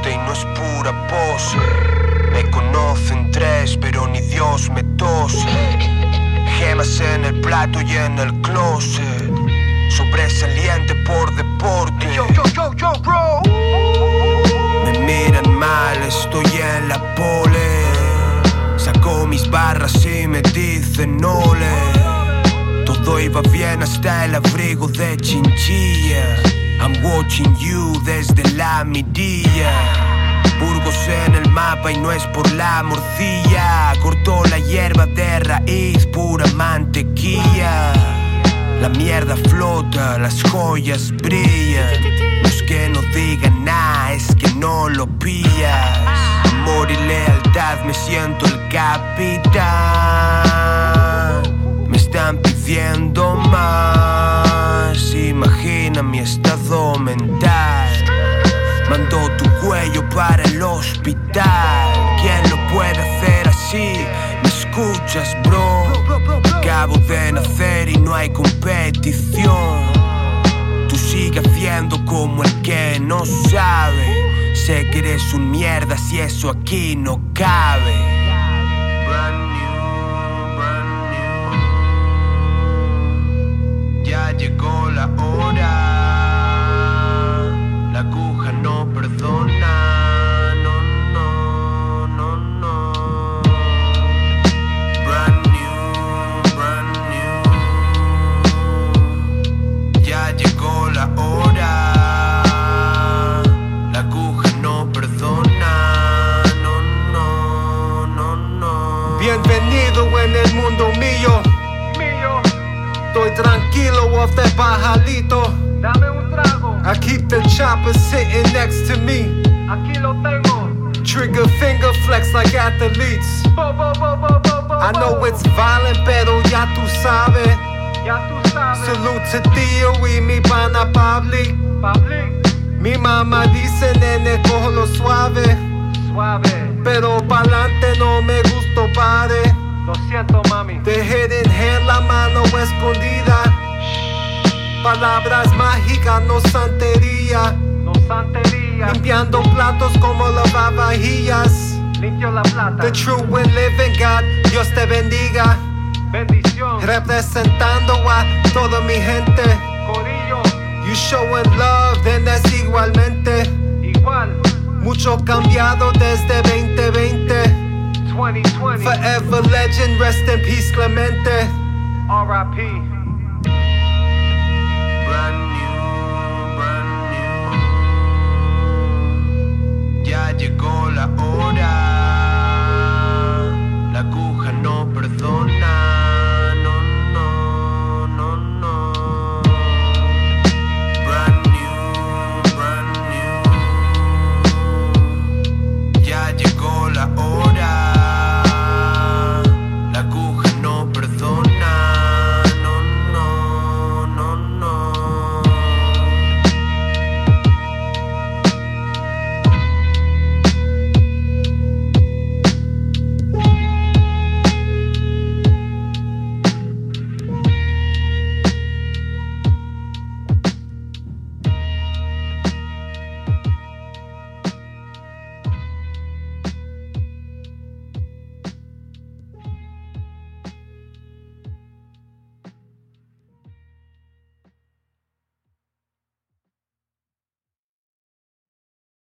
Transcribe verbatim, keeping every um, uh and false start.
y no es pura pose. Me conocen tres, pero ni Dios me tose. Gemas en el plato y en el closet. Sobresaliente por deporte. Yo, yo, yo, yo, bro. Me miran mal, estoy en la pole. Saco mis barras y me dicen ole. Todo iba bien hasta el abrigo de chinchilla. I'm watching you desde la mirilla. Burgos en el mapa y no es por la morcilla. Cortó la hierba de raíz, pura mantequilla. La mierda flota, las joyas brillan. No es que no digan nada, es que no lo pillas. Amor y lealtad, me siento el capitán. Me están pidiendo más. Imagina mi estado mental. Mando tu cuello para el hospital. ¿Quién lo puede hacer así? ¿Me escuchas, bro? Acabo de nacer y no hay competición. Tú sigue haciendo como el que no sabe. Sé que eres un mierda si eso aquí no cabe. Brand new, brand new. Ya llegó la hora. La aguja no perdona. No, no, no, no. Brand new, brand new. Ya llegó la hora. La aguja no perdona. No, no, no, no. Bienvenido en el mundo mío. Mío, Estoy tranquilo off that pajalito. dame un trago. I keep the chopper sitting next to me. Aquí lo tengo. Trigger finger flex like athletes. Bo, bo, bo, bo, bo, bo, I know bo. it's violent, pero ya tú sabes. Ya tú sabes. Salute to Tío y mi pana Pabli. Pabli, Mi mamá dice, nene, cógelo suave. suave. Pero pa'lante no me gustó, pare. Lo siento, mami. The hidden hand, la mano escondida. Palabras mágicas, no santería. No santería. Limpiando platos como lavavajillas. Limpio la plata. The true and living God, Dios te bendiga. Bendición. Representando a toda mi gente. Corillo. You showing love, then that's igualmente. Igual. Mucho cambiado desde veinte veinte. twenty twenty. Forever legend, rest in peace Clemente. R I P